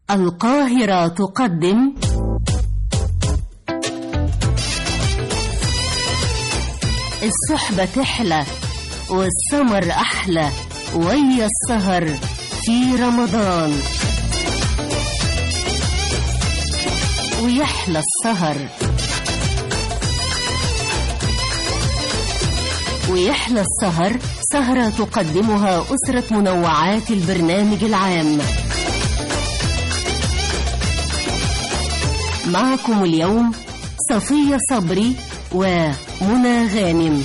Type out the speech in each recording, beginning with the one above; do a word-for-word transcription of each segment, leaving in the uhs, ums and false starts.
القاهرة تقدم الصحبة تحلى والسمر أحلى ويا السهر في رمضان، ويحلى السهر ويحلى السهر سهرة تقدمها أسرة منوعات البرنامج العام. معكم اليوم صفية صبري ومنى غانم.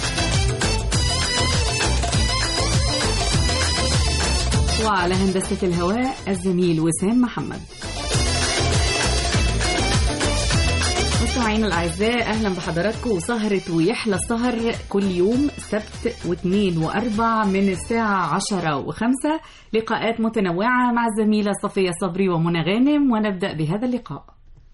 وعلى هندسة الهواء الزميل وسام محمد. مستمعينا الأعزاء، أهلا بحضراتكم وسهرة ويحلى السهر كل يوم سبت واثنين وأربع من الساعة عشرة وخمسة، لقاءات متنوعة مع الزميلة صفية صبري ومنى غانم. ونبدأ بهذا اللقاء.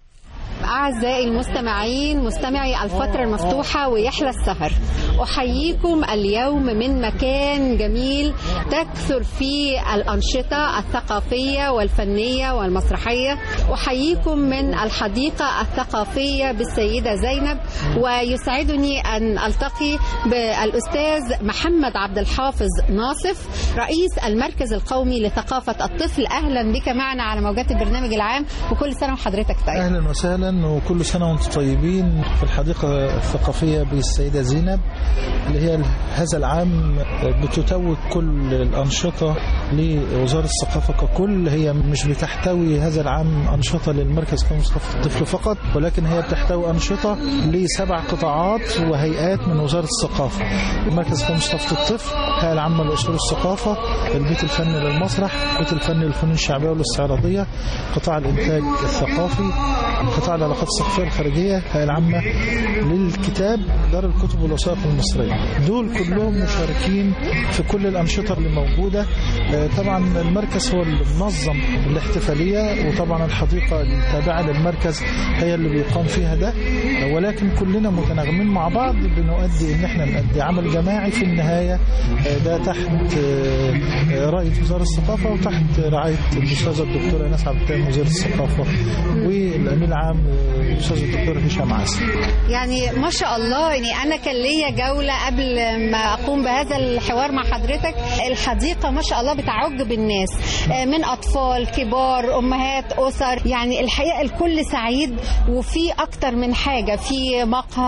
أعزائي المستمعين، مستمعي الفترة المفتوحة ويحلى السهر، أحييكم اليوم من مكان جميل تكثر فيه الأنشطة الثقافية والفنية والمسرحية. أحييكم من الحديقة الثقافية بالسيدة زينب، ويسعدني أن ألتقي بالأستاذ محمد عبد الحافظ ناصف، رئيس المركز القومي لثقافة الطفل. أهلا بك معنا على موجات البرنامج العام، وكل سنة وحضرتك طيب. أهلا وسهلا، وكل سنة وانتم طيبين. في الحديقة الثقافية بالسيدة زينب اللي هي هذا العام بتتوج كل الأنشطة لوزارة الثقافة ككل. هي مش بتحتوي هذا العام أنشطة للمركز القومي لثقافة الطفل فقط، ولكن هي بتحتوي أنشطة لسبع قطاعات وهيئات من وزارة الثقافة: المركز القومي لثقافة الطفل، الهيئة العامة لأصول الثقافة، البيت الفني للمسرح، البيت الفني للفنون الشعبية والاستعراضية، قطاع الإنتاج الثقافي، قطاع العلاقات الثقافية الخارجية، الهيئة العامة للكتاب، دار الكتب والوثائق المصرية. دول كلهم مشاركين في كل الأنشطة اللي موجودة. طبعا المركز هو اللي منظم الاحتفالية، وطبعا الحديقة التابعة للمركز هي اللي بيقام فيها ده، ولكن كلنا متناغمين مع بعض بنؤدي ان احنا نؤدي عمل جماعي في النهاية. ده تحت رعاية وزارة الثقافة وتحت رعاية الأستاذة الدكتورة ايناس عبد التام وزيرة الثقافة والأمين العام الأستاذ الدكتور هشام عاصم. يعني ما شاء الله، يعني أنا كان ليا جولة قبل ما أقوم بهذا الحوار مع حضرتك. الحديقة ما شاء الله بتعج بالناس، من أطفال كبار أمهات أسر، يعني الحقيقة الكل سعيد. وفي أكتر من حاجة، في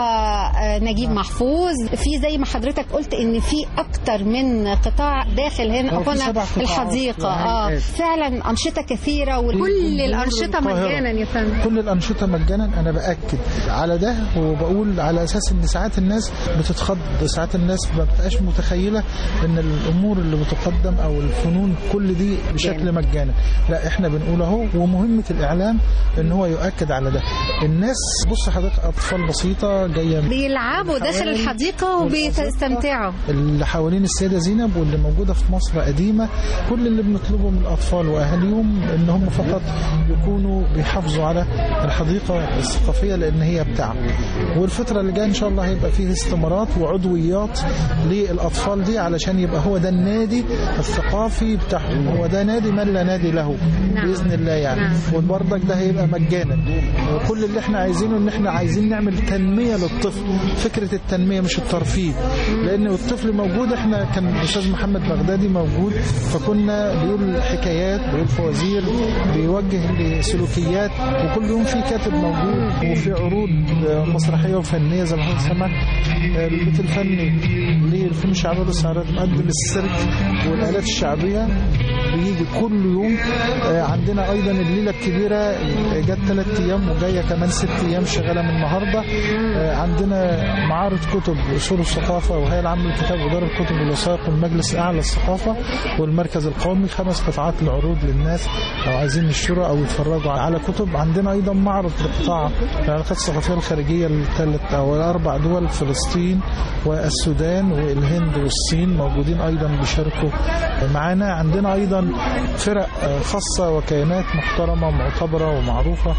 مقهى نجيب محفوظ، في زي ما حضرتك قلت إن في أكتر من قطاع داخل هنا هنا الحديقة. آه فعلا أنشطة كثيرة، وكل الأنشطة مجانا يا فندم. كل الأنشطة مجانا. أنا بأكد على ده وبقول على أساس إن ساعات الناس بتتخض، ساعات الناس ما بتبقاش متخيلة إن الأمور اللي بتقدم أو الفنون كل دي بشكل مجانا. لا، إحنا بنقول أهو، ومهمة الإعلام إن هو يؤكد على ده. الناس بص حضرتك، أطفال بسيطة جاية بيلعبوا داخل الحديقة وبيستمتعوا. اللي حوالين السيدة زينب واللي موجودة في مصر قديمة، كل اللي بنطلبه من الأطفال وأهاليهم إن هم فقط يكونوا بيحافظوا على الحديقة الثقافية لأن هي بتاعهم. والفترة اللي جاية إن شاء الله هيبقى فيه استمارات وعضويات للأطفال دي، علشان يبقى هو ده النادي الثقافي بتاعهم، هو ده نادي من لا نادي له. نعم. بإذن الله يعني. نعم. وبرضك ده هيبقى مجانا. وكل اللي احنا عايزينه ان احنا عايزين نعمل تنمية للطفل، فكرة التنمية مش الترفيه، لأن الطفل موجود. احنا كان الأستاذ محمد بغدادي موجود، فكنا بيقول حكايات، بيقول فوازير، بيوجه لسلوكيات، وكل يوم في كاتب موجود، وفي عروض مسرحية وفنية زي ما حضرتك سمعت. البيت الفني للفنون الشعبية والاستعراض مقدم السيرك والآلات الشعبية، بيجي كل يوم. عندنا أيضا الليلة الكبيرة جت ثلاث أيام وجاية كمان ست أيام شغالة من النهاردة. عندنا معارض كتب أصول الثقافة وهيئة العامة للكتاب ودار الكتب والوثائق والمجلس الأعلى للثقافة والمركز القومي، خمس قطاعات العروض للناس لو عايزين يشتروا أو يتفرجوا على كتب. عندنا أيضا معرض لقطاع العلاقات الثقافية الخارجية لثلاث أو أربع دول: فلسطين فلسطين والسودان والهند والصين موجودين أيضا بيشاركوا معنا. عندنا أيضا فرق خاصة وكيانات محترمة ومعتبرة ومعروفة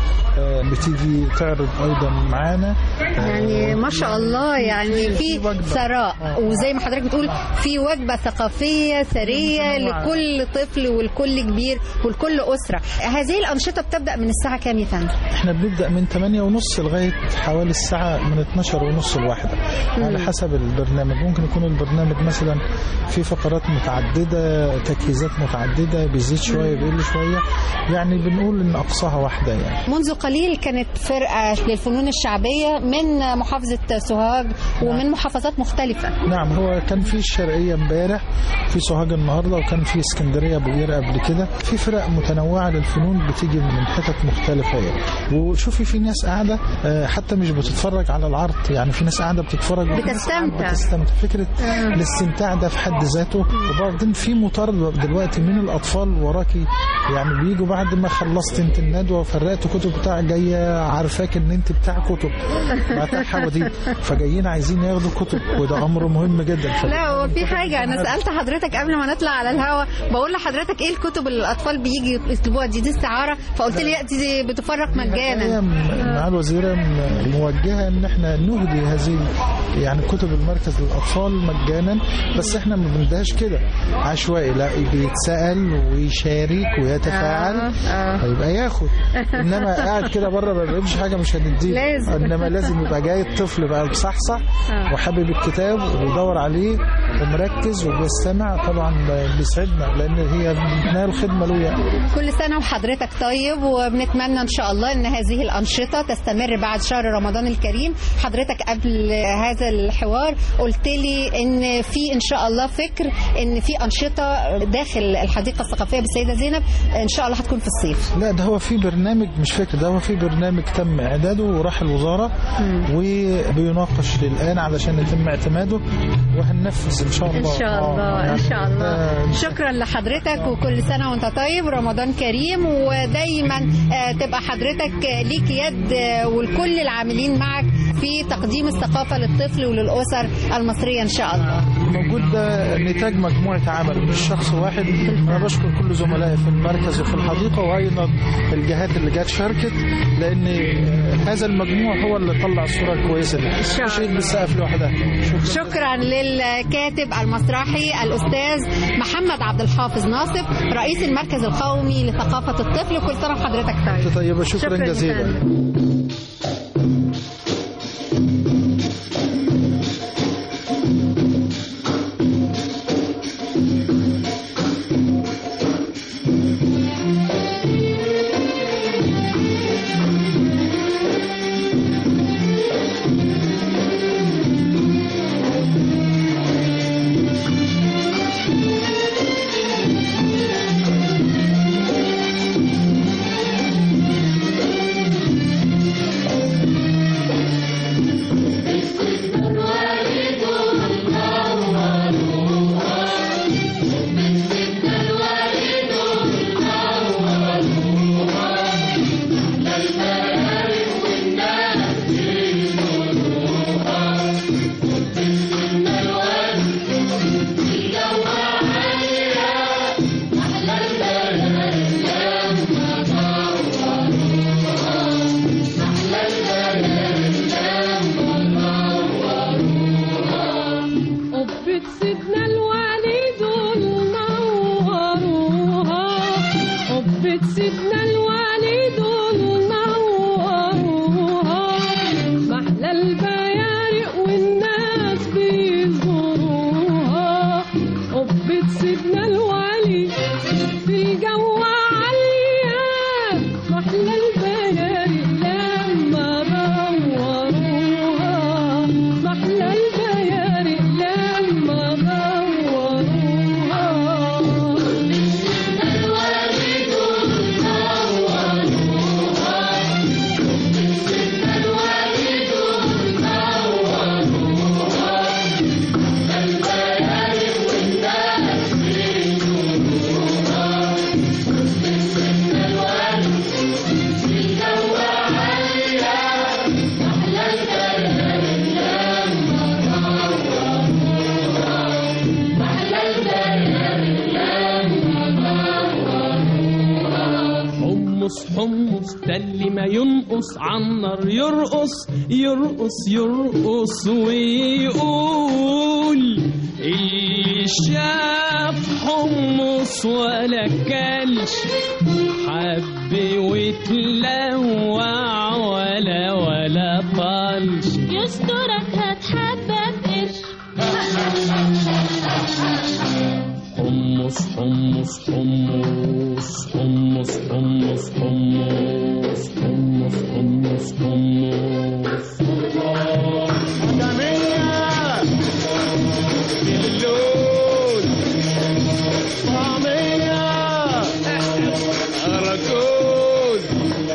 بتيجي تعرض أيضا معنا. يعني ما شاء الله، يعني في ثراء، وزي ما حضرتك بتقول في وجبة ثقافية ثرية لكل طفل ولكل كبير ولكل أسرة. هذه الأنشطة بتبدأ من الساعة كام يا فندم؟ احنا بنبدأ من ثمانية ونص لغاية حوالي الساعة من اثناشر ونص لواحدة على حسب البرنامج. ممكن يكون البرنامج مثلا في فقرات متعددة، تجهيزات متعددة، بيزيد شوية بيقل شوية، يعني بنقول ان اقصاها واحدة. يعني منذ قليل كانت فرقة للفنون الشعبية من محافظة سوهاج ومن محافظات مختلفة. نعم، هو كان في الشرقية امبارح، في سوهاج النهاردة، وكان في اسكندرية بويرة قبل كده. في فرق متنوعة للفنون بتيجي من حتت مختلفة يعني. وشوفي في ناس قاعدة حتى مش بتتفرج على العرض، يعني في ناس قاعدة بتتفرج بتستمتع بتستمتع فكرة آه. الاستمتاع ده في حد ذاته. وبعدين في مطاردة دلوقتي من الأطفال وراكي، يعني بيجوا بعد ما خلصت انت الندوة وفرقت كتب بتاع جاية عارفاك ان انت بتاع كتب بتاع حواديت، فجايين عايزين ياخدوا كتب، وده أمر مهم جدا. لا، هو في حاجة أنا سألت حضرتك قبل ما نطلع على الهوا، بقول لحضرتك ايه الكتب اللي الأطفال بيجي يطلبوها دي؟ دي استعارة، فقلت لي دي بتفرق مجانا. مع الوزيرة موجهة ان احنا نهدي هذه يعني كتب المركز للأطفال مجانا، بس احنا ما بندهاش كده عشوائي، لا بيتسأل ويشارك ويتفاعل آه آه. يبقى ياخد. انما قاعد كده بره ما بيجيبش حاجة مش هنديه، انما لازم يبقى جاي الطفل بقى بصحصح آه. وحابب الكتاب وبيدور عليه ومركز وبيستمع، طبعا بيسعدنا لان هي نال خدمة له يعني. كل سنة وحضرتك طيب، وبنتمنى ان شاء الله ان هذه الأنشطة تستمر بعد شهر رمضان الكريم. حضرتك قبل هذا الحوار قلت لي ان في ان شاء الله فكر ان في أنشطة داخل الحديقة الثقافية بالسيدة زينب ان شاء الله هتكون في الصيف. لا، ده هو في برنامج، مش فكر، ده هو في برنامج تم اعداده وراح الوزارة م. وبيناقش الآن علشان يتم اعتماده وهننفذ ان شاء الله. ان شاء الله آه. ان شاء الله. شكرا لحضرتك وكل سنة وانت طيب، رمضان كريم، ودايما تبقى حضرتك ليك يد والكل العاملين معك في تقديم الثقافة للطفل وللأسر المصرية إن شاء الله. موجود ده نتاج مجموعة عمل مش شخص واحد. أنا بشكر كل زملائي في المركز وفي الحديقة وأيضا الجهات اللي جات شاركت، لأن هذا المجموع هو اللي طلع الصورة الكويسة دي، مش هيد بالسقف لوحدها. شكرا. شكرا للكاتب المسرحي الأستاذ محمد عبد الحافظ ناصف رئيس المركز القومي لثقافة الطفل. كل سنة وحضرتك طيب. طيب، شكرا, شكرا جزيلا. حمص حمص ده اللي ما ينقص عالنار يرقص يرقص يرقص ويقول اللي شاف حمص ولا كلش حب وتلوع ولا ولا طلش يسترك هتحبب قرش حمص حمص حمص حمص حمص حمص حمص حمص حمص جميلة باللون طعمية أراكوز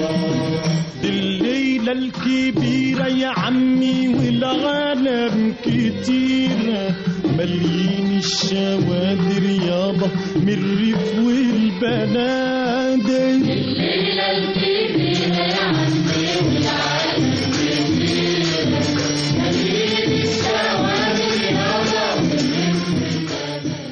الليلة الكبيرة يا عمي والعالم كتيرة مليين الشوادر يابا من الريف والبنادق الليلة الكبيرة يا عمي والعالم كتيرة مليين الشوادر يابا من الريف والبنادق.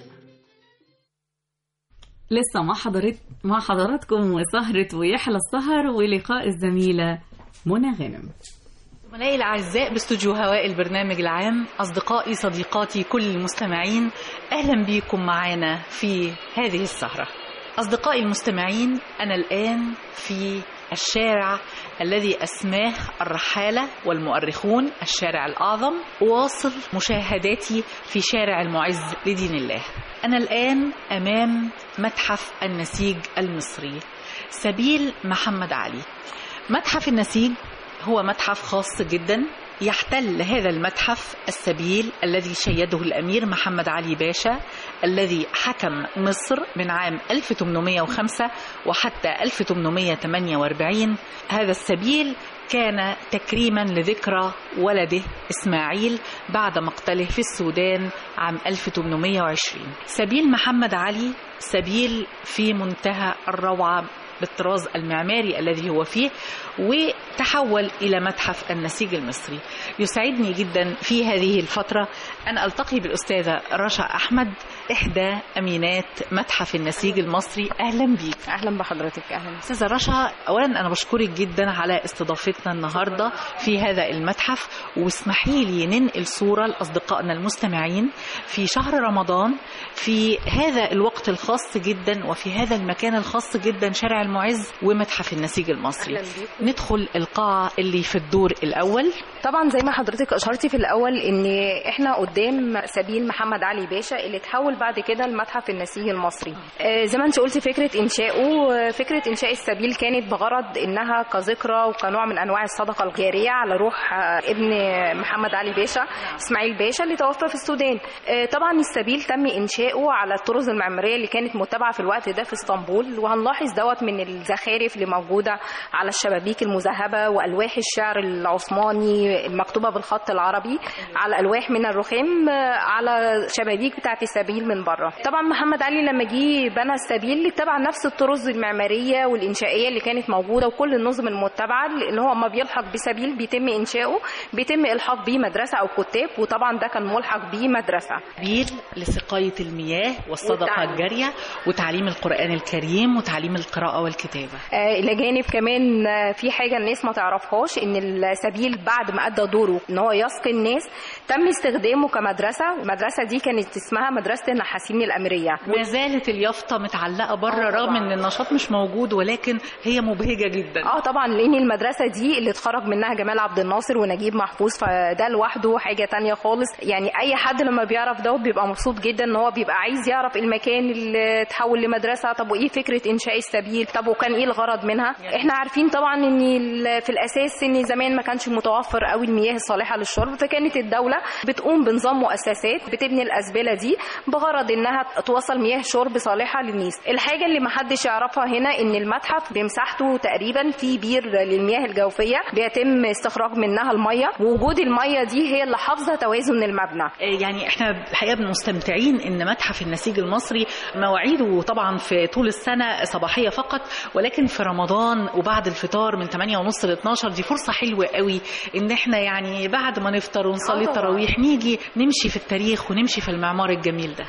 لسه مع حضرت مع حضراتكم سهرة ويحلى السهر ولقاء الزميلة منى غانم. زملائي الأعزاء باستوديو هواء البرنامج العام، أصدقائي صديقاتي كل المستمعين، أهلا بكم معنا في هذه السهرة. أصدقائي المستمعين، أنا الآن في الشارع الذي أسماه الرحالة والمؤرخون الشارع الأعظم، أواصل مشاهداتي في شارع المعز لدين الله. أنا الآن أمام متحف النسيج المصري سبيل محمد علي. متحف النسيج هو متحف خاص جدا، يحتل هذا المتحف السبيل الذي شيده الأمير محمد علي باشا الذي حكم مصر من عام ألف وثمانمائة وخمسة وحتى ألف وثمانمائة وثمانية وأربعين. هذا السبيل كان تكريما لذكرى ولده إسماعيل بعد مقتله في السودان عام ألف وثمانمائة وعشرين. سبيل محمد علي سبيل في منتهى الروعة بالطراز المعماري الذي هو فيه، وتحول إلى متحف النسيج المصري. يسعدني جدا في هذه الفترة أن ألتقي بالأستاذة رشا أحمد، إحدى أمينات متحف النسيج المصري. أهلا بيك. أهلا بحضرتك. أهلا أستاذة رشا، أولا أنا بشكرك جدا على استضافتنا النهاردة في هذا المتحف، واسمحي لي ننقل صورة لأصدقائنا المستمعين في شهر رمضان في هذا الوقت الخاص جدا وفي هذا المكان الخاص جدا شارع المعز ومتحف النسيج المصري. ندخل القاعة اللي في الدور الأول. طبعا زي ما حضرتك أشرتي في الأول إن إحنا قدام سبيل محمد علي باشا اللي تحول بعد كده لمتحف النسيج المصري. آه زي ما انت قلتي فكرة إنشائه، فكرة إنشاء السبيل كانت بغرض إنها كذكرى وكنوع من أنواع الصدقة الجارية على روح آه ابن محمد علي باشا إسماعيل باشا اللي توفى في السودان. آه طبعا السبيل تم إنشائه على الطرز المعمارية اللي كانت متبعة في الوقت ده في اسطنبول، وهنلاحظ دوت من الزخارف اللي موجودة على الشبابيك المذهبة وألواح الشعر العثماني المكتوبة بالخط العربي على ألواح من الرخام على شبابيك بتاعت السبيل من بره. طبعا محمد علي لما جه بنى السبيل اتبع نفس الطرز المعمارية والإنشائية اللي كانت موجودة وكل النظم المتبعة، اللي هو ما بيلحق بسبيل بيتم إنشائه بيتم إلحاق بيه مدرسة أو كتاب، وطبعا ده كان ملحق بيه مدرسة. سبيل لسقاية المياه والصدقة الجارية وتعليم القرآن الكريم وتعليم القراءة والكتابة. آه إلى جانب كمان آه في حاجة الناس ما تعرفهاش، إن السبيل بعد ما أدى دوره إن هو يسقي الناس تم استخدامه كمدرسة. المدرسة دي كانت اسمها مدرسة النحاسين الأميرية. ما زالت اليافطة متعلقة بره رغم إن النشاط مش موجود، ولكن هي مبهجة جدا. اه طبعا لأن المدرسة دي اللي اتخرج منها جمال عبد الناصر ونجيب محفوظ، فده لوحده حاجة تانية خالص. يعني أي حد لما بيعرف ده بيبقى مبسوط جدا إن هو بيبقى عايز يعرف المكان اللي تحول لمدرسة. طب وإيه فكرة إنشاء السبيل؟ طب وكان إيه الغرض منها؟ إحنا عارفين طبعا إن في الأساس إن زمان ما كانش متوفر قوي المياه الصالحة للشرب، فكانت الدولة بتقوم بنظام مؤسسات بتبني الأزبلة دي بغرض إنها توصل مياه شرب صالحة للناس. الحاجة اللي ما حدش يعرفها هنا إن المتحف بمساحته تقريبا في بير للمياه الجوفية بيتم استخراج منها المية، ووجود المية دي هي اللي حافظة توازن المبنى. يعني إحنا الحقيقة مستمتعين إن متحف النسيج المصري مواعيده طبعا في طول السنة صباحية فقط، ولكن في رمضان وبعد الفطار من ثمانية ونص ل اثناشر دي فرصة حلوة قوي إن إحنا يعني بعد ما نفطر ونصلي التراويح نيجي نمشي في التاريخ ونمشي في المعمار الجميل ده.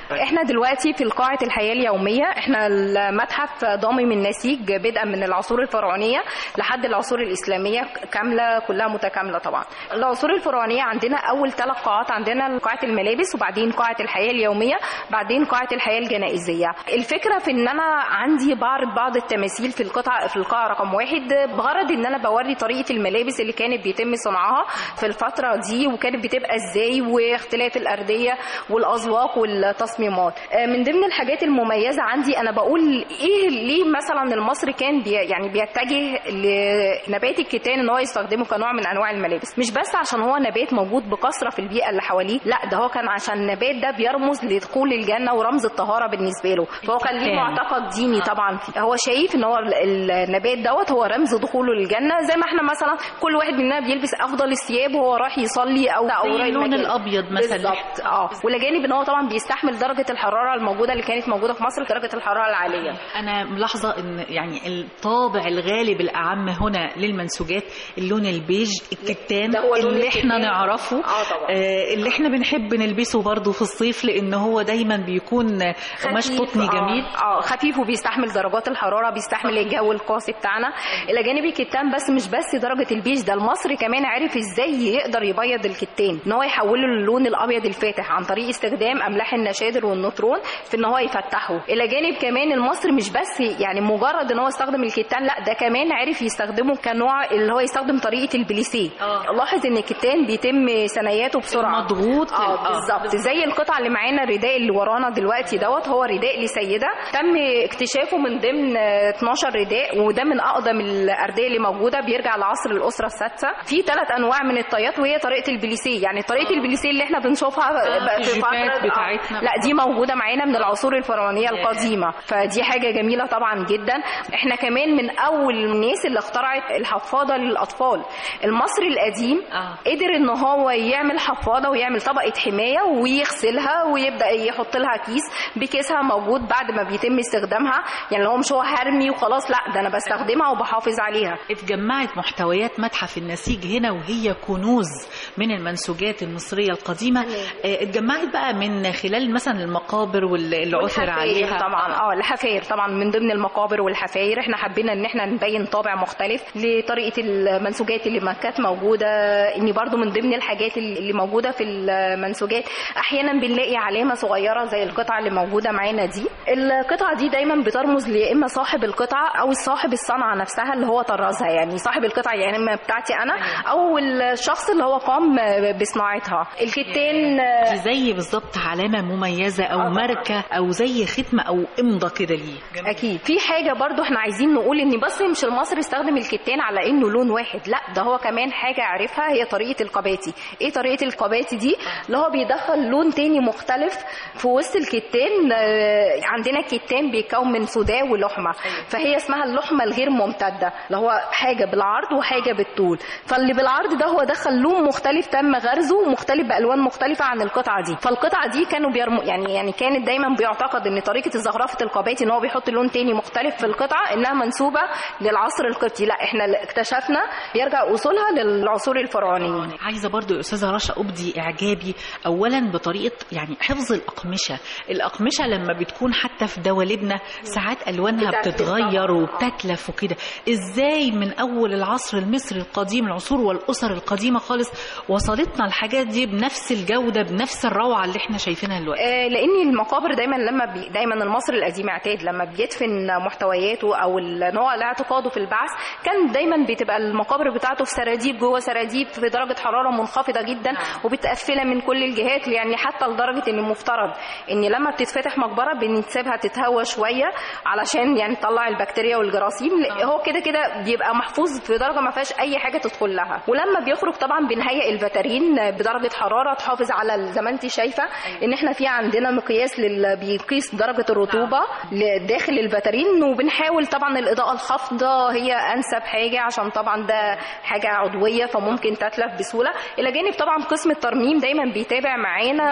احنا دلوقتي في قاعة الحياة اليومية. احنا المتحف ضامن النسيج بدءا من العصور الفرعونية لحد العصور الإسلامية كاملة، كلها متكاملة. طبعا العصور الفرعونية عندنا أول ثلاث قاعات، عندنا قاعة الملابس، وبعدين قاعة الحياة اليومية، بعدين قاعة الحياة الجنائزية. الفكرة في ان انا عندي بعرض بعض التماثيل في القطعة في القاعة رقم واحد بغرض ان انا بوري طريقة الملابس اللي كانت بيتم صنعها في الفترة دي، وكانت بتبقى ازاي، واختلاف الأردية والأذواق والتصميمات. من ضمن الحاجات المميزة عندي انا بقول ايه ليه مثلا المصري كان بي يعني بيتجه لنبات الكتان ان هو يستخدمه كنوع من انواع الملابس، مش بس عشان هو نبات موجود بكثرة في البيئة اللي حواليه، لا ده هو كان عشان النبات ده بيرمز لدخول الجنة ورمز الطهارة بالنسبة له، فهو كان ليه معتقد ديني طبعا فيه. هو شايف ان هو النبات دوت هو رمز دخوله للجنة، زي ما احنا مثلا كل واحد مننا بيلبس افضل الثياب وهو رايح يصلي او او اللون الابيض مثلا. بالظبط. اه ولا جانب ان هو طبعا بيستحمل درجة الحرارة الموجودة اللي كانت موجودة في مصر، درجة الحرارة العالية. انا ملاحظة ان يعني الطابع الغالب الاعم هنا للمنسوجات اللون البيج الكتان اللي احنا نعرفه، اه آه اللي احنا بنحب نلبسه برضو في الصيف لان هو دايما بيكون قماش قطني جميل. اه خفيف وبيستحمل درجات الحرارة، بيستحمل الجو القاسي بتاعنا. الى جانب الكتان بس مش بس درجة البيج، ده المصري كمان عارف ازاي يقدر يبيض الكتان، ان هو يحوله للون الابيض الفاتح عن طريق استخدام املاح النشادر والنطرون في ان هو يفتحه. الى جانب كمان المصري مش بس يعني مجرد ان هو يستخدم الكتان، لا ده كمان عارف يستخدمه كنوع اللي هو يستخدم طريقة البليسيه. آه. لاحظ ان الكتان بيتم ثناياته بسرعة مضغوط. اه بالظبط. زي القطعة اللي معانا الرداء اللي ورانا دلوقتي دوت، هو رداء لسيدة تم اكتشافه من ضمن اتناشر رداء، وده من اقدم الارديه اللي موجوده، بيرجع لعصر الاسره السادسه. في ثلاث انواع من الطيات وهي طريقه البليسيه، يعني طريقه البليسيه اللي احنا بنشوفها آه في الفتره بتاعتنا. لا دي موجوده معانا من العصور الفرعونيه القديمه، فدي حاجه جميله طبعا جدا. احنا كمان من اول الناس اللي اخترعت الحفاضه للاطفال. المصري القديم آه. قدر ان هو يعمل حفاضه ويعمل طبقه حمايه ويغسلها ويبدا يحط لها كيس، بكيسها موجود بعد ما بيتم استخدامها، يعني لو مش هو هرمي وخلاص، لا ده انا بستخدمها وبحافظ عليها. اتجمعت محتويات متحف النسيج هنا وهي كنوز من المنسوجات المصرية القديمة. اه اتجمعت بقى من خلال مثلا المقابر واللي عثر عليها طبعا. اه الحفاير طبعا من ضمن المقابر والحفاير. احنا حبينا ان احنا نبين طابع مختلف لطريقة المنسوجات اللي ما كانت موجودة، ان برضو من ضمن الحاجات اللي موجودة في المنسوجات احيانا بنلاقي علامة صغيرة زي القطعة اللي موجودة معانا دي. القطعة دي دايما بترمز يا اما صاحب القطعة او صاحب الصنعة نفسها اللي هو طرزها، يعني صاحب القطعة يعني اما بتاعتي انا او الشخص اللي هو قام بصناعتها. الكتان دي زي بالظبط علامة مميزة او ماركة او زي ختمة او امضة كده ليه. اكيد. في حاجة برضو احنا عايزين نقول ان بس مش المصري استخدم الكتان على انه لون واحد، لا ده هو كمان حاجة عارفها هي طريقة القباتي. ايه طريقة القباتي دي؟ اللي هو بيدخل لون تاني مختلف في وسط الكتان. عندنا الكتان بيتكون من سوداء ولحمة، فهي اسمها اللحمة الغير ممتدة، اللي هو حاجة بالعرض وحاجة بالطول. فاللي بالعرض ده هو دخل لون مختلف تم غرزه مختلف بألوان مختلفة عن القطعة دي. فالقطعة دي كانوا بيرمو يعني يعني كانت دايما بيعتقد ان طريقة زخرفة القباتي ان هو بيحط لون تاني مختلف في القطعة انها منسوبة للعصر القبطي. لا احنا اكتشفنا يرجع اصولها للعصور الفرعونية. عايزة برضو يا استاذة رشا ابدي اعجابي اولا بطريقة يعني حفظ الاقمشة. الاقمشة لما بتكون حتى في دوالبنا ساعات الوانها بتتغير وبتتلف وكده، ازاي من اول العصر المصري القديم العصور والاسر القديمة خالص وصلتنا الحاجات دي بنفس الجودة بنفس الروعة اللي احنا شايفينها دلوقتي؟ آه لان المقابر دايما لما بي دايما المصري القديم اعتاد لما بيدفن محتوياته او نوع اعتقاده في البعث كان دايما بتبقى المقابر بتاعته في سراديب جوه سراديب في درجة حرارة منخفضة جدا وبتقفلها من كل الجهات، يعني حتى لدرجة ان المفترض ان لما بتتفتح مقبرة بنسيبها تتهوى شوية علشان يعني تطلع البكتيريا والجراثيم. هو كده كده بيبقى محفوظ في درجة ما فيهاش اي حاجة تدخل لها. ولما بيخرج طبعا بنهيئ الفاترين بدرجة حرارة تحافظ على زي ما انت شايفة ان احنا في عندنا مقياس لل... بيقيس درجة الرطوبة داخل الفاترين، وبنحاول طبعا الاضاءة الخافضة هي انسب حاجة عشان طبعا ده حاجة عضوية فممكن تتلف بسهولة. الى جانب طبعا قسم الترميم دايما بيتابع معانا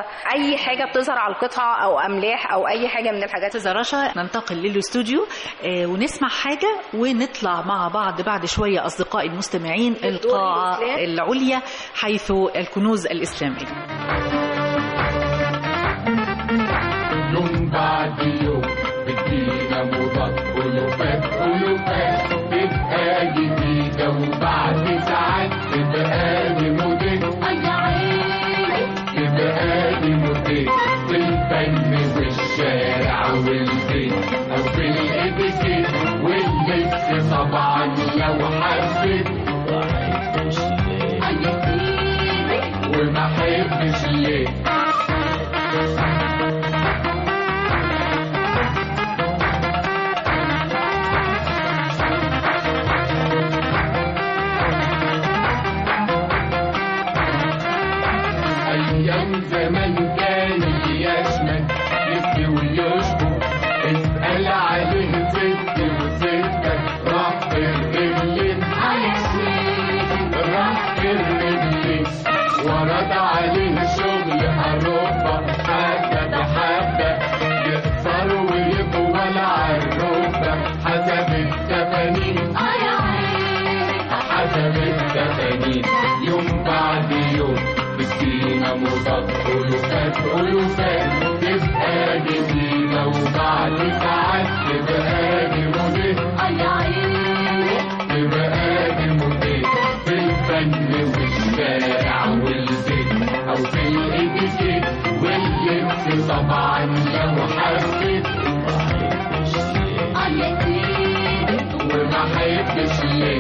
اي حاجة بتظهر على القطعة او املاح او اي حاجة من الحاجات. استاذة رشا ننتقل للاستوديو آه ونسمع حاجة ونطلع مع بعض بعد شوية أصدقائي المستمعين القاعة العليا حيث الكنوز الإسلامية. بعد يوم بتجينا مضاد ألوفات ألوفات تبقى جديدة وبعد ساعات تبقى دي موديل تبقى دي موديل في الفن والشارع والبيت أو في الإتيكيت واللبس طبعا لو حبيت وما حبش ليه أيام زمان كان يشمل يبكي ويشبه اسأل عليه ست وستة راح في الرجلين راح في الرجلين ورد عليه شغل أوروبا حتى بحبة يقصر ويطول عالركبة حسب التفانين حسب التفانين يوم بعد يوم بسينا مضاد ألوفات ألوفات تبقى جديدة وبعد ساعات تبقى دي موديل تبقى دي موديل في الفن والشارع والبيت أو في الإتيكيت واللبس طبعا لو حبيت وما حبش ليه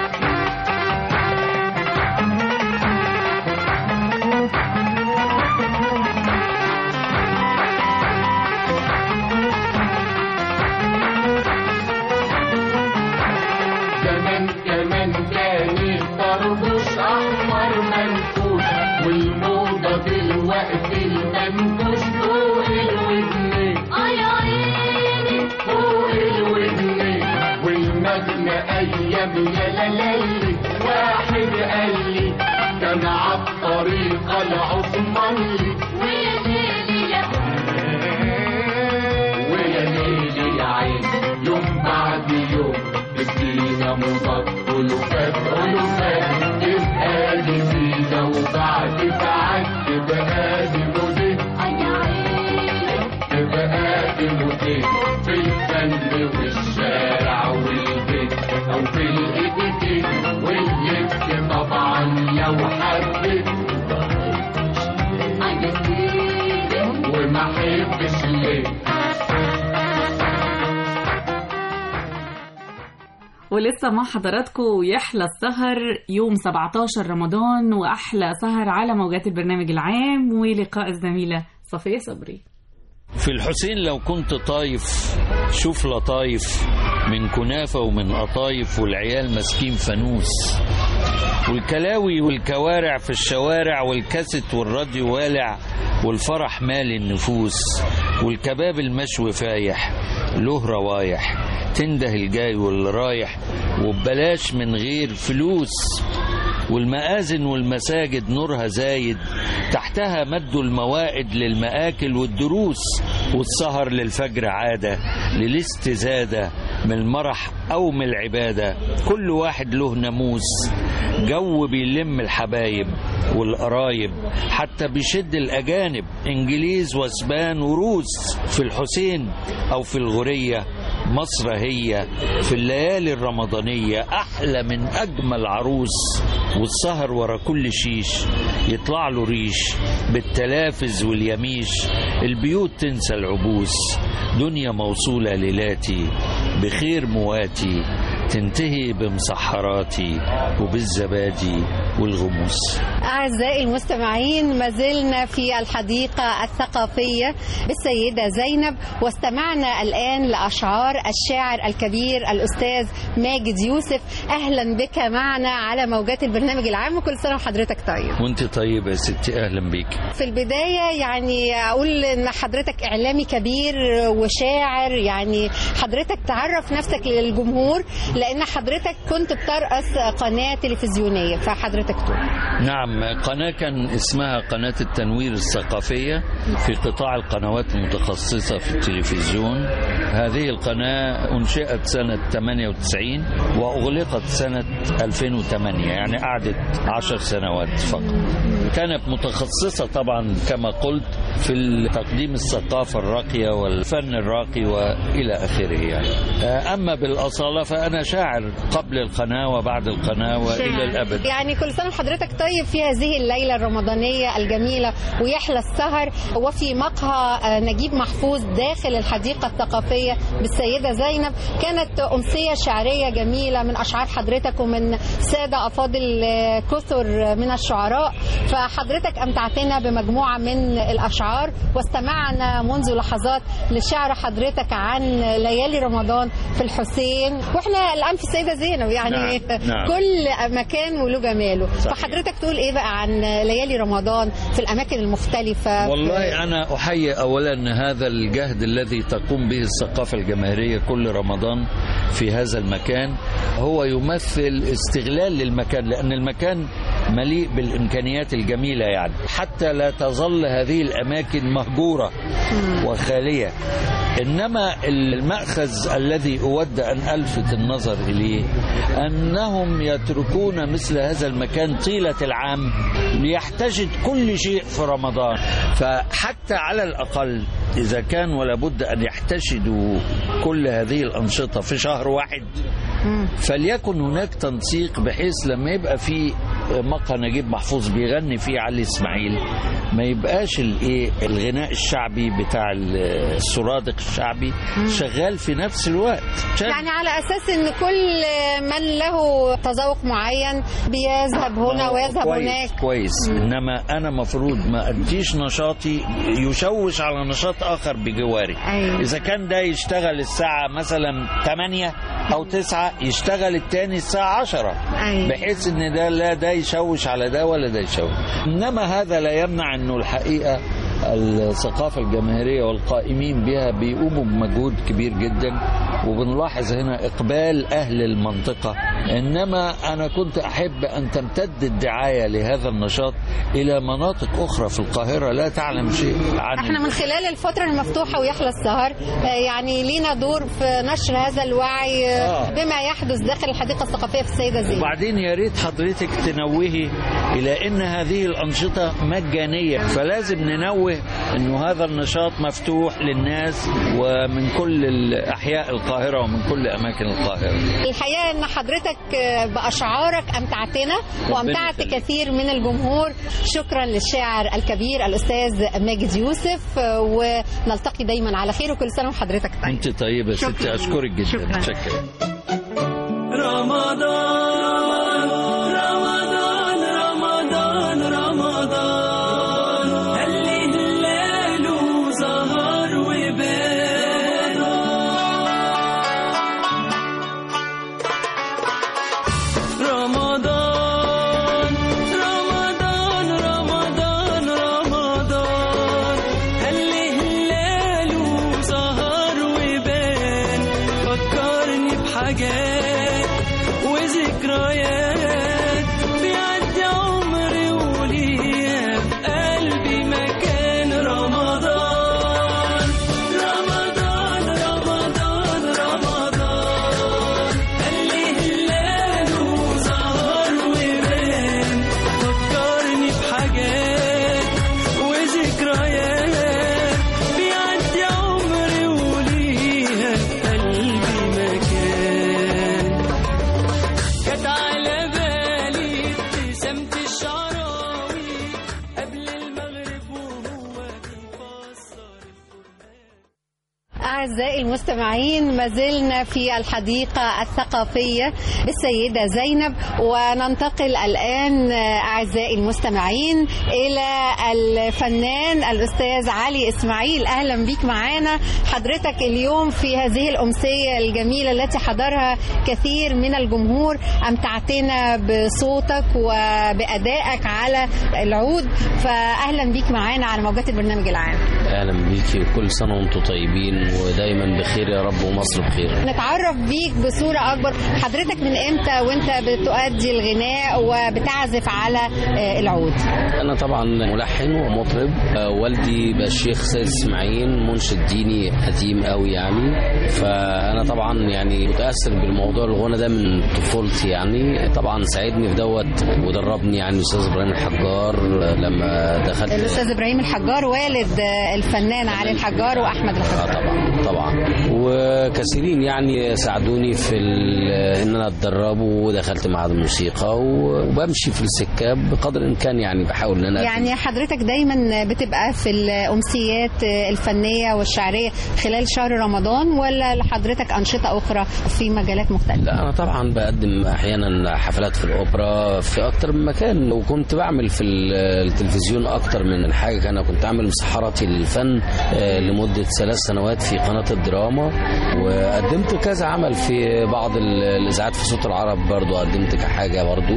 طربوش أحمر منفوش والموضة دلوقتي المنكوش فوق الودنين فوق الودنين والمجنى أيام يا لالي واحد قال لي كان عالطريقة العثماني ويا ليلي يا ويا ليلي يا عين يوم بعد يوم بسينا مضاد ألوفات ألوفات تبقى جديدة وبعد ساعات تبقى دي موديل تبقى دي موديل في الفن والشارع والبيت أو في الإتيكيت واللبس طبعا لو حبيت وما حبش ليه ولسه مع حضراتكم يحلى السهر يوم سبعة عشر رمضان وأحلى سهر على موجات البرنامج العام ولقاء الزميلة صفية صبري. في الحسين لو كنت طايف شوف لطايف من كنافة ومن قطايف والعيال مسكين فانوس والكلاوي والكوارع في الشوارع والكاسيت والراديو والع والفرح مالي النفوس والكباب المشوي فايح له روايح تنده الجاي واللي رايح وببلاش من غير فلوس والمآذن والمساجد نورها زايد تحتها مدوا الموائد للمآكل والدروس والسهر للفجر عادة للاستزادة من المرح أو من العبادة كل واحد له ناموس جو بيلم الحبايب والقرايب حتى بيشد الأجانب إنجليز واسبان وروس في الحسين أو في الغورية مصر هي في الليالي الرمضانية أحلى من أجمل عروس والسهر ورا كل شيش يطلع له ريش بالتلافز واليميش البيوت تنسى العبوس دنيا موصولة ليلاتي بخير مواتي تنتهي بمسحراتي وبالزبادي والغموس. أعزائي المستمعين ما زلنا في الحديقة الثقافية بالسيدة زينب واستمعنا الآن لأشعار الشاعر الكبير الأستاذ ماجد يوسف. أهلا بك معنا على موجات البرنامج العام وكل سنة وحضرتك طيب. وانت طيبة يا ستي أهلا بك. في البداية يعني أقول إن حضرتك إعلامي كبير وشاعر يعني حضرتك تعرف نفسك للجمهور لأن حضرتك كنت بترأس قناة تلفزيونية فحضرتك تقول. نعم قناة كان اسمها قناة التنوير الثقافية في قطاع القنوات المتخصصة في التلفزيون. هذه القناة أنشئت سنة ثمانية وتسعين وأغلقت سنة ألفين وثمانية يعني قعدت عشر سنوات فقط. كانت متخصصة طبعا كما قلت في تقديم الثقافة الراقية والفن الراقي وإلى آخره يعني. أما بالأصالة فأنا شاعر قبل القناة وبعد القناة وإلى الأبد. يعني كل سنة وحضرتك طيب في هذه الليلة الرمضانية الجميلة ويحلى السهر، وفي مقهى نجيب محفوظ داخل الحديقة الثقافية بالسيدة زينب. كانت أمسية شعرية جميلة من أشعار حضرتك ومن سادة أفاضل كثر من الشعراء، فحضرتك أمتعتنا بمجموعة من الأشعار واستمعنا منذ لحظات لشعر حضرتك عن ليالي رمضان في الحسين، وإحنا الآن في السيدة زينب يعني نعم. نعم. كل مكان وله جماله. صحيح. فحضرتك تقول إيه بقى عن ليالي رمضان في الأماكن المختلفة؟ والله أنا أحيي أولا هذا الجهد الذي تقوم به الثقافة الجماهيرية كل رمضان في هذا المكان، هو يمثل استغلال للمكان، لأن المكان مليء بالإمكانيات الجميلة يعني، حتى لا تظل هذه الأماكن مهجورة وخالية. إنما المأخذ الذي أود أن ألفت النظر إليه أنهم يتركون مثل هذا المكان طيلة العام ليحتشد كل شيء في رمضان. فحتى على الأقل إذا كان ولا بد أن يحتشدوا كل هذه الأنشطة في شهر واحد، فليكن هناك تنسيق بحيث لما يبقى في مقهى نجيب محفوظ بيغني فيه علي إسماعيل ما يبقاش الايه الغناء الشعبي بتاع السرادق الشعبي شغال في نفس الوقت. يعني على اساس ان كل من له تذوق معين بيذهب هنا ويذهب كويس هناك. كويس انما انا مفروض ما اديش نشاطي يشوش على نشاط اخر بجواري. أيوة. اذا كان ده يشتغل الساعه مثلا ثمانية او تسعة يشتغل التاني الساعه عشرة. أيوة. بحيث ان ده لا ده يشوش على ده ولا ده يشوش. انما هذا لا يمنع انه الحقيقه الثقافة الجماهيرية والقائمين بها بيقوموا بمجهود كبير جدا، وبنلاحظ هنا إقبال أهل المنطقة. إنما أنا كنت أحب أن تمتد الدعاية لهذا النشاط إلى مناطق أخرى في القاهرة لا تعلم شيء عنه. احنا من خلال الفترة المفتوحة ويحلى السهر يعني لينا دور في نشر هذا الوعي آه. بما يحدث داخل الحديقة الثقافية في السيدة زينب. وبعدين يا ريت حضرتك تنوهي إلى أن هذه الأنشطة مجانية، فلازم ننوه انه هذا النشاط مفتوح للناس ومن كل احياء القاهره ومن كل اماكن القاهره. الحقيقه ان حضرتك باشعارك امتعتنا وامتعت كثير من الجمهور. شكرا للشاعر الكبير الاستاذ ماجد يوسف، ونلتقي دايما على خير وكل سنه وحضرتك طيب. انت طيبه ستي، اشكرك جدا. شكرا. شكرا. رمضان رمضان رمضان رمضان أعزائي المستمعين، ما زلنا في الحديقة الثقافية بالسيدة زينب، وننتقل الآن أعزائي المستمعين إلى الفنان الأستاذ علي إسماعيل. أهلا بك معانا حضرتك اليوم في هذه الأمسية الجميلة التي حضرها كثير من الجمهور. أمتعتنا بصوتك وبأدائك على العود، فأهلا بك معانا على موجات البرنامج العام. اهلا بيكي وكل سنه وانتم طيبين ودايما بخير يا رب ومصر بخير. نتعرف بيك بصوره اكبر، حضرتك من امتى وانت بتؤدي الغناء وبتعزف على العود؟ انا طبعا ملحن ومطرب، والدي بقى الشيخ سيد اسماعيل منشد ديني قديم قوي يعني، فانا طبعا يعني متاثر بالموضوع الغنى ده من طفولتي يعني. طبعا ساعدني في دوت ودربني يعني الاستاذ ابراهيم الحجار لما دخلت. الاستاذ ابراهيم الحجار والد الفنان علي الحجار واحمد الحجار. آه طبعا طبعا، وكثيرين يعني ساعدوني في ان انا اتدرب، ودخلت معهد الموسيقى وبمشي في السكه بقدر الامكان يعني، بحاول ان انا يعني حضرتك دايما بتبقى في الامسيات الفنيه والشعريه خلال شهر رمضان، ولا لحضرتك انشطه اخرى في مجالات مختلفه؟ لا انا طبعا بقدم احيانا حفلات في الاوبرا في اكتر من مكان، وكنت بعمل في التلفزيون اكتر من حاجه. انا كنت عامل مسحراتي للفن لمده ثلاث سنوات في قناه الدراما، وقدمت كذا عمل في بعض الاذاعات في صوت العرب برضو، قدمت كحاجه برضو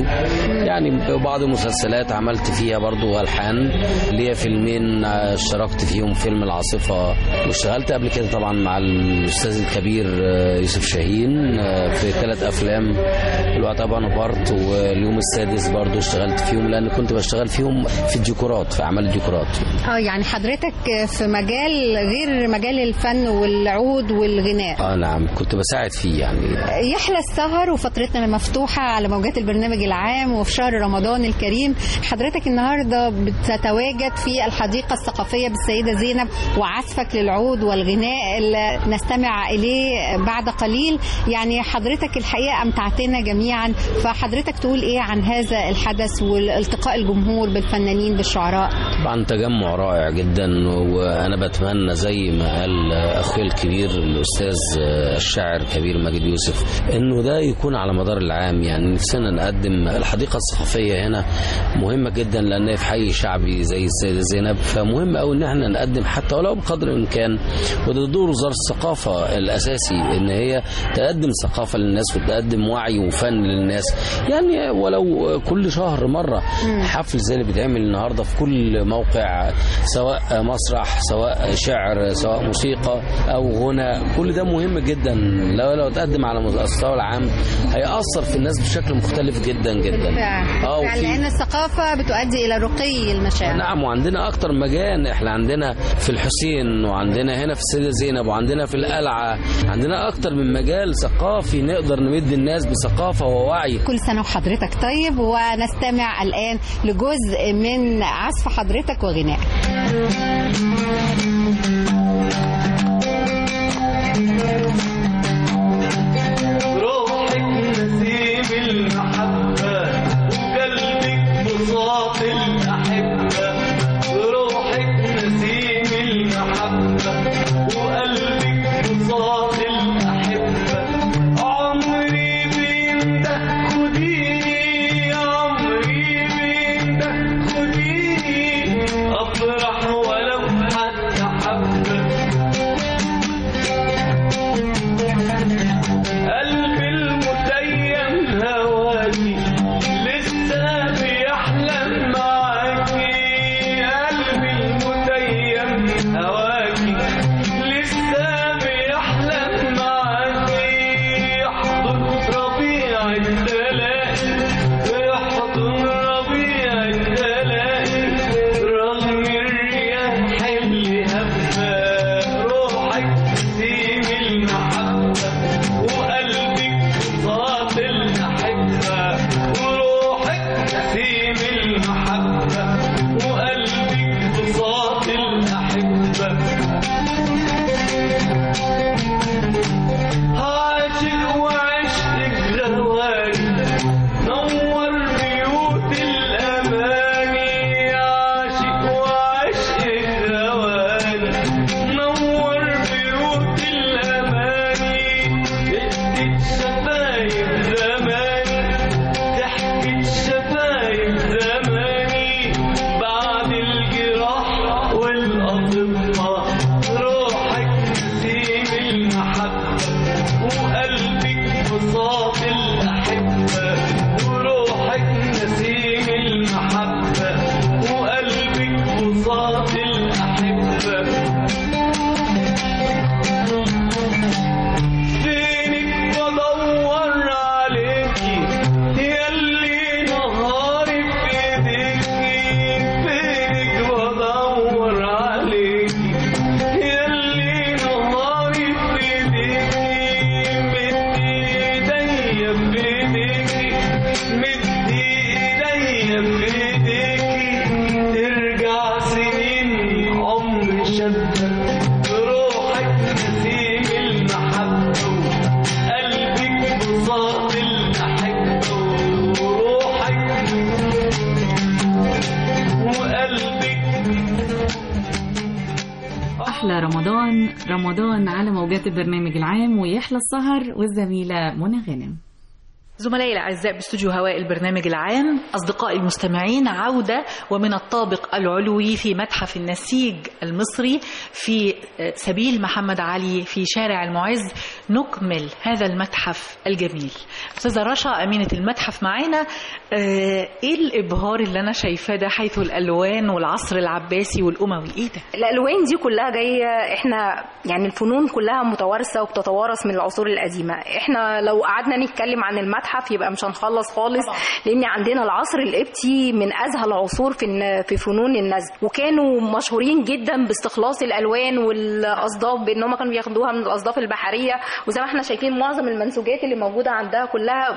يعني. بعض المسلسلات عملت فيها برضو الحان، ليا فيلمين اشتركت فيهم، فيلم العاصفه، واشتغلت قبل كده طبعا مع الاستاذ الكبير يوسف شاهين في ثلاث افلام، الوقت بارت واليوم السادس برضو اشتغلت فيهم، لان كنت بشتغل فيهم في الديكورات، في اعمال الديكورات. اه يعني حضرتك في مجال غير مجال الفن والعود والغناء. اه نعم كنت بساعد فيه يعني. يحلى السهر وفترتنا مفتوحه على موجات البرنامج العام وفي شهر رمضان الكريم. حضرتك النهارده بتتواجد في الحديقه الثقافيه بالسيده زينب، وعزفك للعود والغناء اللي نستمع اليه بعد قليل. يعني حضرتك الحقيقه امتعتنا جميعا، فحضرتك تقول ايه عن هذا الحدث والالتقاء الجمهور بالفنانين بالشعراء؟ طبعا تجمع رائع جدا، وانا بتمنى زي ما قال اخويا الكبير الاستاذ الشاعر كبير ماجد يوسف انه ده يكون على مدار العام. يعني نفسنا نقدم الحديقه الثقافيه هنا مهمه جدا، لان في حي شعبي زي السيده زينب، فمهم قوي ان احنا نقدم حتى ولو بقدر الامكان، وده دور وزاره الثقافه الاساسي، ان هي تقدم ثقافه للناس وتقدم وعي وفن للناس يعني، ولو كل شهر مره حفل زي اللي بيتعمل النهارده في كل موقع، سواء مسرح سواء شعر سواء موسيقى او غنى، كل ده مهم جدا. لو لو تقدم على المستوى العام هيأثر في الناس بشكل مختلف جدا جدا. اه لان الثقافه بتؤدي الى رقي المشاعر. نعم، وعندنا اكتر مجال، احنا عندنا في الحسين، وعندنا هنا في السيده زينب، وعندنا في القلعه، عندنا اكتر من مجال ثقافي نقدر نمد الناس بثقافه ووعي. كل سنه وحضرتك طيب، ونستمع الان لجزء من عزف حضرتك وغناء. روحك نسيم المحبة وقلبك بساط الأحبة، روحك نسيم المحبة وقلبك بساط الأحبة، عمري بينده خديني، عمري بينده خديني، أفرح ولو حتى حبة. قلبي المتيم هواكي لسه بيحلم معاكي، قلبي المتيم هواكي لسه بيحلم معاكي، يحضن ربيع الدنيا رمضان على موجات البرنامج العام ويحلى السهر، والزميلة منى غانم. زملائي الأعزاء باستوديو هواء البرنامج العام، أصدقائي المستمعين، عودة ومن الطابق العلوي في متحف النسيج المصري في سبيل محمد علي في شارع المعز، نكمل هذا المتحف الجميل. أستاذة رشا أمينة المتحف معانا، إيه الإبهار اللي أنا شايفاه ده حيث الألوان والعصر العباسي والأموي؟ إيه ده؟ الألوان دي كلها جاية، إحنا يعني الفنون كلها متوارثة وبتتوارث من العصور القديمة. إحنا لو قعدنا نتكلم عن المتحف يبقى مش هنخلص خالص، لان عندنا العصر القبطي من ازهى العصور في في فنون النسج، وكانوا مشهورين جدا باستخلاص الالوان والاصداف، بان هم كانوا بياخدوها من الاصداف البحريه. وزي ما احنا شايفين معظم المنسوجات اللي موجوده عندها كلها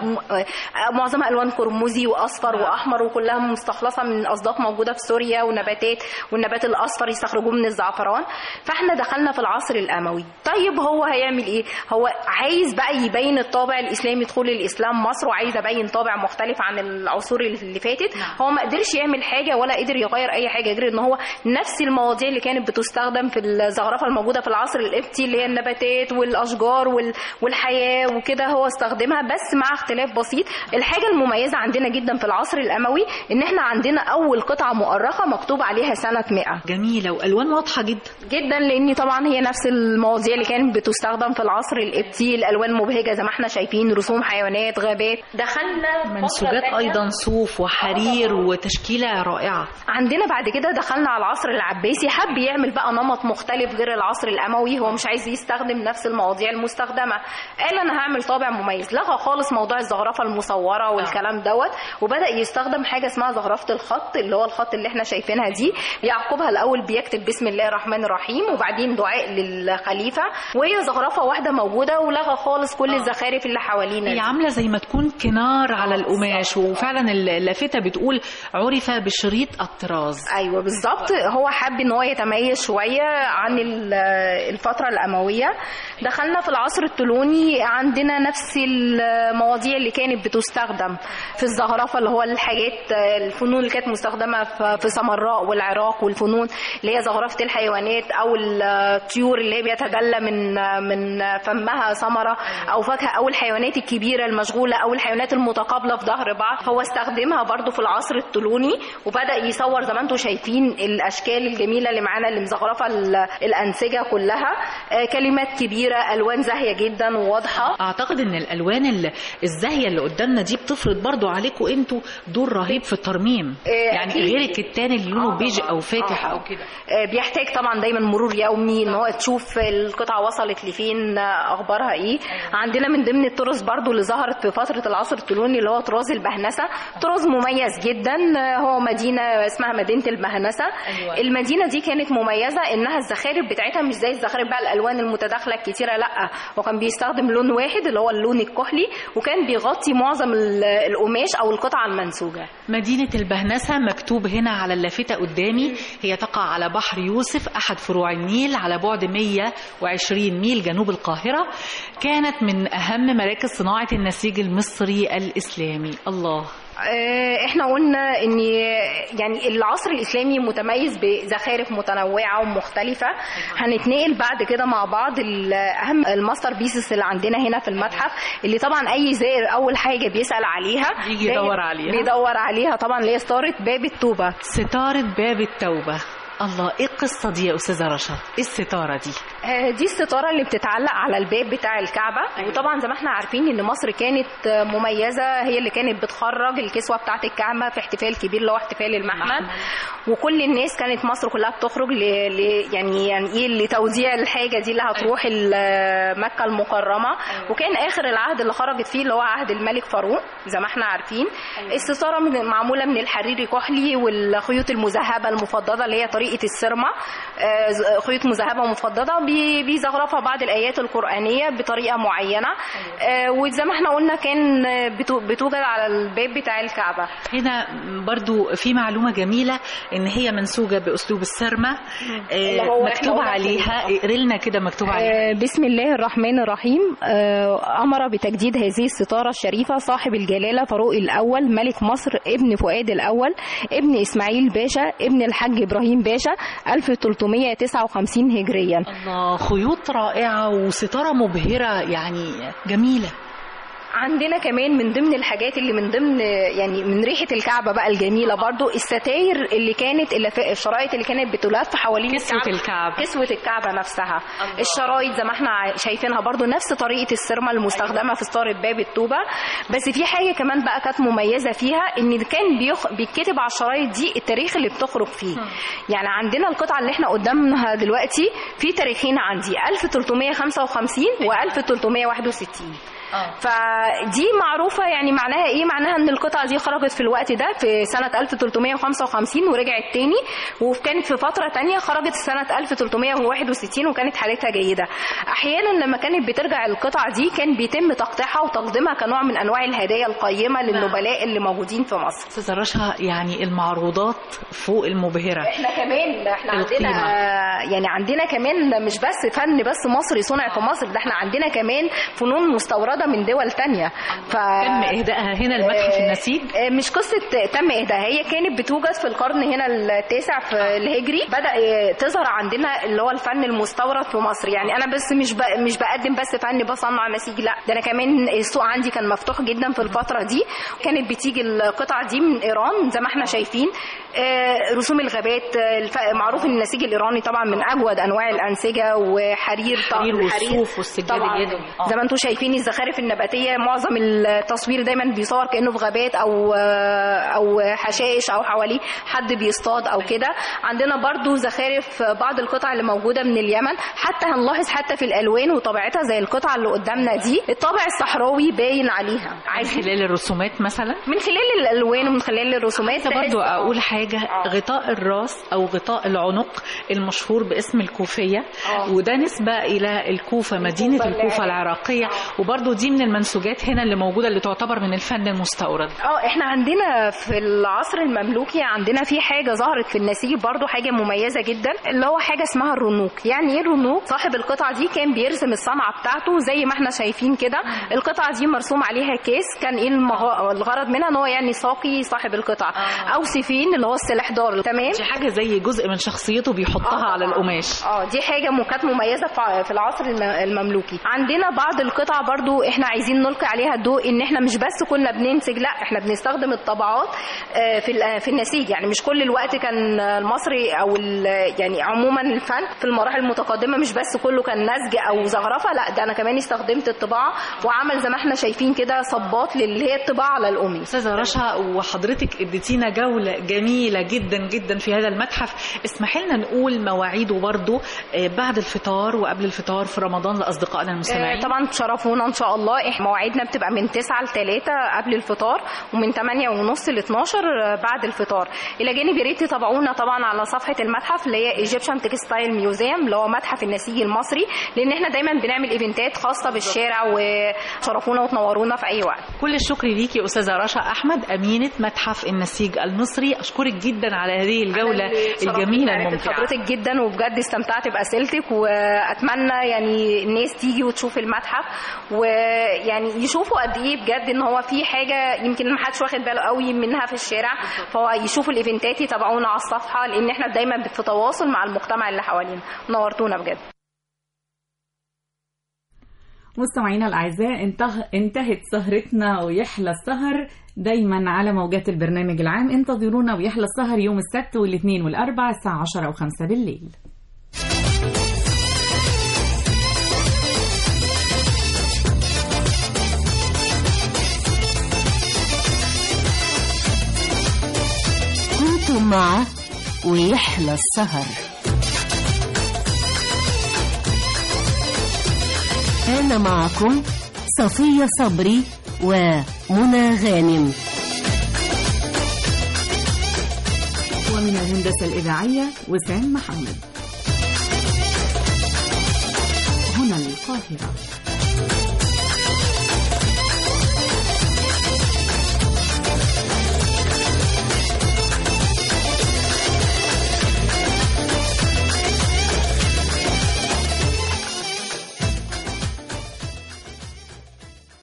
معظمها الوان قرمزي واصفر واحمر، وكلها مستخلصه من اصداف موجوده في سوريا ونباتات، والنبات الاصفر يستخرجوه من الزعفران. فاحنا دخلنا في العصر الاموي. طيب هو هيعمل ايه؟ هو عايز بقى يبين الطابع الاسلامي، دخول الاسلام مصر، وعايز ابين طابع مختلف عن العصور اللي فاتت. هو ما قدرش يعمل حاجه ولا قدر يغير اي حاجه غير ان هو نفس المواضيع اللي كانت بتستخدم في الزخرفه الموجوده في العصر القبطي، اللي هي النباتات والاشجار والحياه وكده، هو استخدمها بس مع اختلاف بسيط. الحاجه المميزه عندنا جدا في العصر الاموي ان احنا عندنا اول قطعه مؤرخه مكتوب عليها سنه مئة. جميله والوان واضحه جدا جدا، لان طبعا هي نفس المواضيع اللي كانت بتستخدم في العصر القبطي. الالوان مبهجه زي ما احنا شايفين، رسوم حيوانات، غابات. دخلنا منسوجات ايضا صوف وحرير وتشكيله رائعه. عندنا بعد كده دخلنا على العصر العباسي، حب يعمل بقى نمط مختلف غير العصر الاموي. هو مش عايز يستخدم نفس المواضيع المستخدمه، قال انا هعمل طابع مميز. لغى خالص موضوع الزخرفه المصوره والكلام دوت، وبدا يستخدم حاجه اسمها زخرفه الخط، اللي هو الخط اللي احنا شايفينها دي. يعقبها الاول بيكتب بسم الله الرحمن الرحيم، وبعدين دعاء للخليفه، وهي زخرفه واحده موجوده، ولغى خالص كل الزخارف اللي حوالينا. هي عامله زي ما تكون كنار على القماش، وفعلا اللافته بتقول عرف بشريط الطراز. ايوه بالظبط، هو حب ان هو يتميز شويه عن الفتره الامويه. دخلنا في العصر الطولوني، عندنا نفس المواضيع اللي كانت بتستخدم في الزخرفه، اللي هو الحاجات الفنون اللي كانت مستخدمه في سمراء والعراق، والفنون اللي هي زخرفه الحيوانات او الطيور اللي هي بيتجلى من من فمها ثمره او فاكهه، او الحيوانات الكبيره المشغوله، او الحيوانات المتقابله في ظهر بعض. هو استخدمها برضو في العصر الطولوني، وبدا يصور زي ما انتم شايفين الاشكال الجميله اللي معانا اللي مزخرفه الانسجه كلها. كلمات كبيره، الوان زاهيه جدا وواضحه. اعتقد ان الالوان الزاهيه اللي قدامنا دي بتفرض برضو عليكم انتوا دور رهيب في الترميم، يعني غير الكتان اللي لونه بيج او فاتح او كده. بيحتاج طبعا دايما مرور يومي ان هو تشوف القطعه وصلت لفين، اخبارها ايه. عندنا من ضمن الطرز برضو اللي ظهرت في فتره العصر الطولوني اللي هو طراز البهنسه. طراز مميز جدا، هو مدينه اسمها مدينه البهنسه. أيوة. المدينه دي كانت مميزه انها الزخارف بتاعتها مش زي الزخارف بقى الالوان المتداخله الكتيره، لا هو كان بيستخدم لون واحد اللي هو اللون الكحلي، وكان بيغطي معظم القماش او القطعه المنسوجه. مدينه البهنسه مكتوب هنا على اللافته قدامي، هي تقع على بحر يوسف احد فروع النيل على بعد مئة وعشرين ميل جنوب القاهره. كانت من اهم مراكز صناعه النسيج المصري الاسلامي. الله، احنا قلنا ان يعني العصر الاسلامي متميز بزخارف متنوعه ومختلفه. هنتنقل بعد كده مع بعض اهم الماستر بيسز اللي عندنا هنا في المتحف، اللي طبعا اي زائر اول حاجه بيسال عليها يجي يدور عليها بيدور عليها طبعا، اللي هي ستاره باب التوبه. ستاره باب التوبه، الله، ايه القصه دي يا استاذه رشا؟ ايه الستاره دي؟ آه دي الستاره اللي بتتعلق على الباب بتاع الكعبه. أيوة. وطبعا زي ما احنا عارفين ان مصر كانت مميزه، هي اللي كانت بتخرج الكسوه بتاعه الكعبه في احتفال كبير اللي هو احتفال المحمل، وكل الناس كانت مصر كلها بتخرج ل... ل... يعني يعني ايه لتوديع الحاجه دي اللي هتروح مكه المكرمه. أيوة. وكان اخر العهد اللي خرجت فيه اللي هو عهد الملك فاروق زي ما احنا عارفين. أيوة. الستاره من... معموله من الحرير كحلي والخيوط المذهبه المفضله اللي هي طريقه السرمه، خيوط مذهبه مفضله بيزخرفها بعض الايات القرانيه بطريقه معينه. أيوة. وزي ما احنا قلنا كان بتوجد على الباب بتاع الكعبه. هنا برضو في معلومه جميله ان هي منسوجه باسلوب السرمه. مكتوب عليها، اقري لنا كده مكتوب عليها. بسم الله الرحمن الرحيم. امر بتجديد هذه الستاره الشريفه صاحب الجلاله فاروق الاول ملك مصر ابن فؤاد الاول ابن اسماعيل باشا ابن الحاج ابراهيم باشا ألف وثلاثمئة وتسعة وخمسين هجريا. الله. الله، خيوط رائعة وستارة مبهرة يعني جميلة. عندنا كمان من ضمن الحاجات اللي من ضمن يعني من ريحه الكعبه بقى الجميله برضو الستاير اللي كانت الشرايط اللي كانت بتلف حوالين كسوة الكعبه كسوه الكعبه نفسها. الله. الشرايط زي ما احنا شايفينها برضو نفس طريقه السرمه المستخدمه في ستاره باب التوبه، بس في حاجه كمان بقى كانت مميزه فيها ان كان بيخ... بيتكتب على الشرايط دي التاريخ اللي بتخرج فيه. م. يعني عندنا القطعه اللي احنا قدامها دلوقتي في تاريخين عندي ألف وثلاثمية وخمسة وخمسين و ألف وثلاثمية وواحد وستين. أوه. فدي معروفة يعني معناها ايه؟ معناها ان القطعة دي خرجت في الوقت ده في سنة ألف وثلاثمية وخمسة وخمسين ورجعت تاني، وكانت في فترة تانية خرجت سنة ألف وثلاثمية وواحد وستين وكانت حالتها جيدة. احيانا لما كانت بترجع القطعة دي كان بيتم تقطيعها وتقديمها كنوع من انواع الهدايا القيمة للنبلاء اللي موجودين في مصر. استاذة رشا، يعني المعروضات فوق المبهرة. احنا كمان احنا عندنا يعني عندنا كمان مش بس فن بس مصري صنع في مصر، ده احنا عندنا كمان فنون مستوردة من دول تانية. ف... تم إهدائها هنا المتحف النسيج؟ مش قصة تم إهدائها، هي كانت بتوجد في القرن هنا التاسع في الهجري، بدأ تظهر عندنا اللي هو الفن المستورد في مصر. يعني أنا بس مش ب... مش بقدم بس فن بصنع نسيج، لا ده أنا كمان السوق عندي كان مفتوح جدا في الفترة دي. كانت بتيجي القطعة دي من إيران زي ما احنا شايفين، رسوم الغابات. معروف ان النسيج الايراني طبعا من اجود انواع الانسجه، وحرير حرير والصوف والسجاد اليدوي زي ما انتم شايفين. الزخارف النباتيه معظم التصوير دايما بيصور كانه في غابات او او حشائش او حواليه حد بيصطاد او كده. عندنا برضو زخارف بعض القطع اللي موجوده من اليمن، حتى هنلاحظ حتى في الالوان وطبيعتها زي القطعه اللي قدامنا دي الطابع الصحراوي باين عليها من خلال الرسومات مثلا، من خلال الالوان ومن خلال الرسومات. برضو اقول حاجه، غطاء الراس او غطاء العنق المشهور باسم الكوفيه، أوه. وده نسبه الى الكوفه، مدينه الكوفه العراقيه، وبرضو دي من المنسوجات هنا اللي موجوده اللي تعتبر من الفن المستورد. اه احنا عندنا في العصر المملوكي عندنا في حاجه ظهرت في النسيج برضو حاجه مميزه جدا، اللي هو حاجه اسمها الرنوق. يعني ايه الرنوق؟ صاحب القطعه دي كان بيرسم الصنعه بتاعته زي ما احنا شايفين كده. القطعه دي مرسوم عليها كاس، كان ايه الغرض منها؟ ان هو يعني ساقي صاحب القطعه، او سيفين اللي هو السلاح دار. تمام، دي حاجه زي جزء من شخصيته بيحطها آه على القماش. اه دي حاجه كانت مميزه في العصر المملوكي. عندنا بعض القطع برضو احنا عايزين نلقي عليها الضوء، ان احنا مش بس كنا بننسج، لا احنا بنستخدم الطبعات في في النسيج. يعني مش كل الوقت كان المصري او يعني عموما الفن في المراحل المتقدمه مش بس كله كان نسج او زخرفه، لا ده انا كمان استخدمت الطباعه وعمل زي ما احنا شايفين كده صبات اللي هي الطباعه على القماش. استاذه رشا، وحضرتك اديتينا جوله جميله جدا جدا في هذا المتحف. اسمحي لنا نقول مواعيده برضو بعد الفطار وقبل الفطار في رمضان لاصدقائنا المستمعين. طبعا تشرفونا ان شاء الله. احنا مواعيدنا بتبقى من تسعة ل ثلاثة قبل الفطار، ومن ثمانية ونص ل اتناشر بعد الفطار. الى جانب يا ريت تتابعونا طبعا على صفحه المتحف اللي هي ايجيبشن تكستايل ميوزيوم اللي هو متحف النسيج المصري، لان احنا دايما بنعمل ايفنتات خاصه بالشارع، وشرفونا وتنورونا في اي وقت. كل الشكر ليكي استاذه رشا احمد، امينه متحف النسيج المصري. اشكرك جدا على هذه الجوله الجميله الممتعه. حضرتك جدا، وبجد استمتعت باسئلتك، واتمنى يعني الناس تيجي وتشوف المتحف ويعني يشوفوا قد ايه بجد ان هو في حاجه يمكن ما حدش واخد باله قوي منها في الشارع، فهو يشوفوا الايفنتات، يتابعونا على الصفحه، لان احنا دايما في تواصل مع المجتمع اللي حوالينا. نورتونا بجد. مستمعينا الاعزاء، انته... انتهت سهرتنا ويحلى السهر دايما على موجات البرنامج العام. انتظرونا ويحلى السهر يوم السبت والاثنين والاربعاء الساعه عشرة وخمسة بالليل. كنتم مع ويحلى السهر. كان معكم صفية صبري ومنى غانم. ومن الهندسة الإذاعية وسام محمد. هنا القاهرة.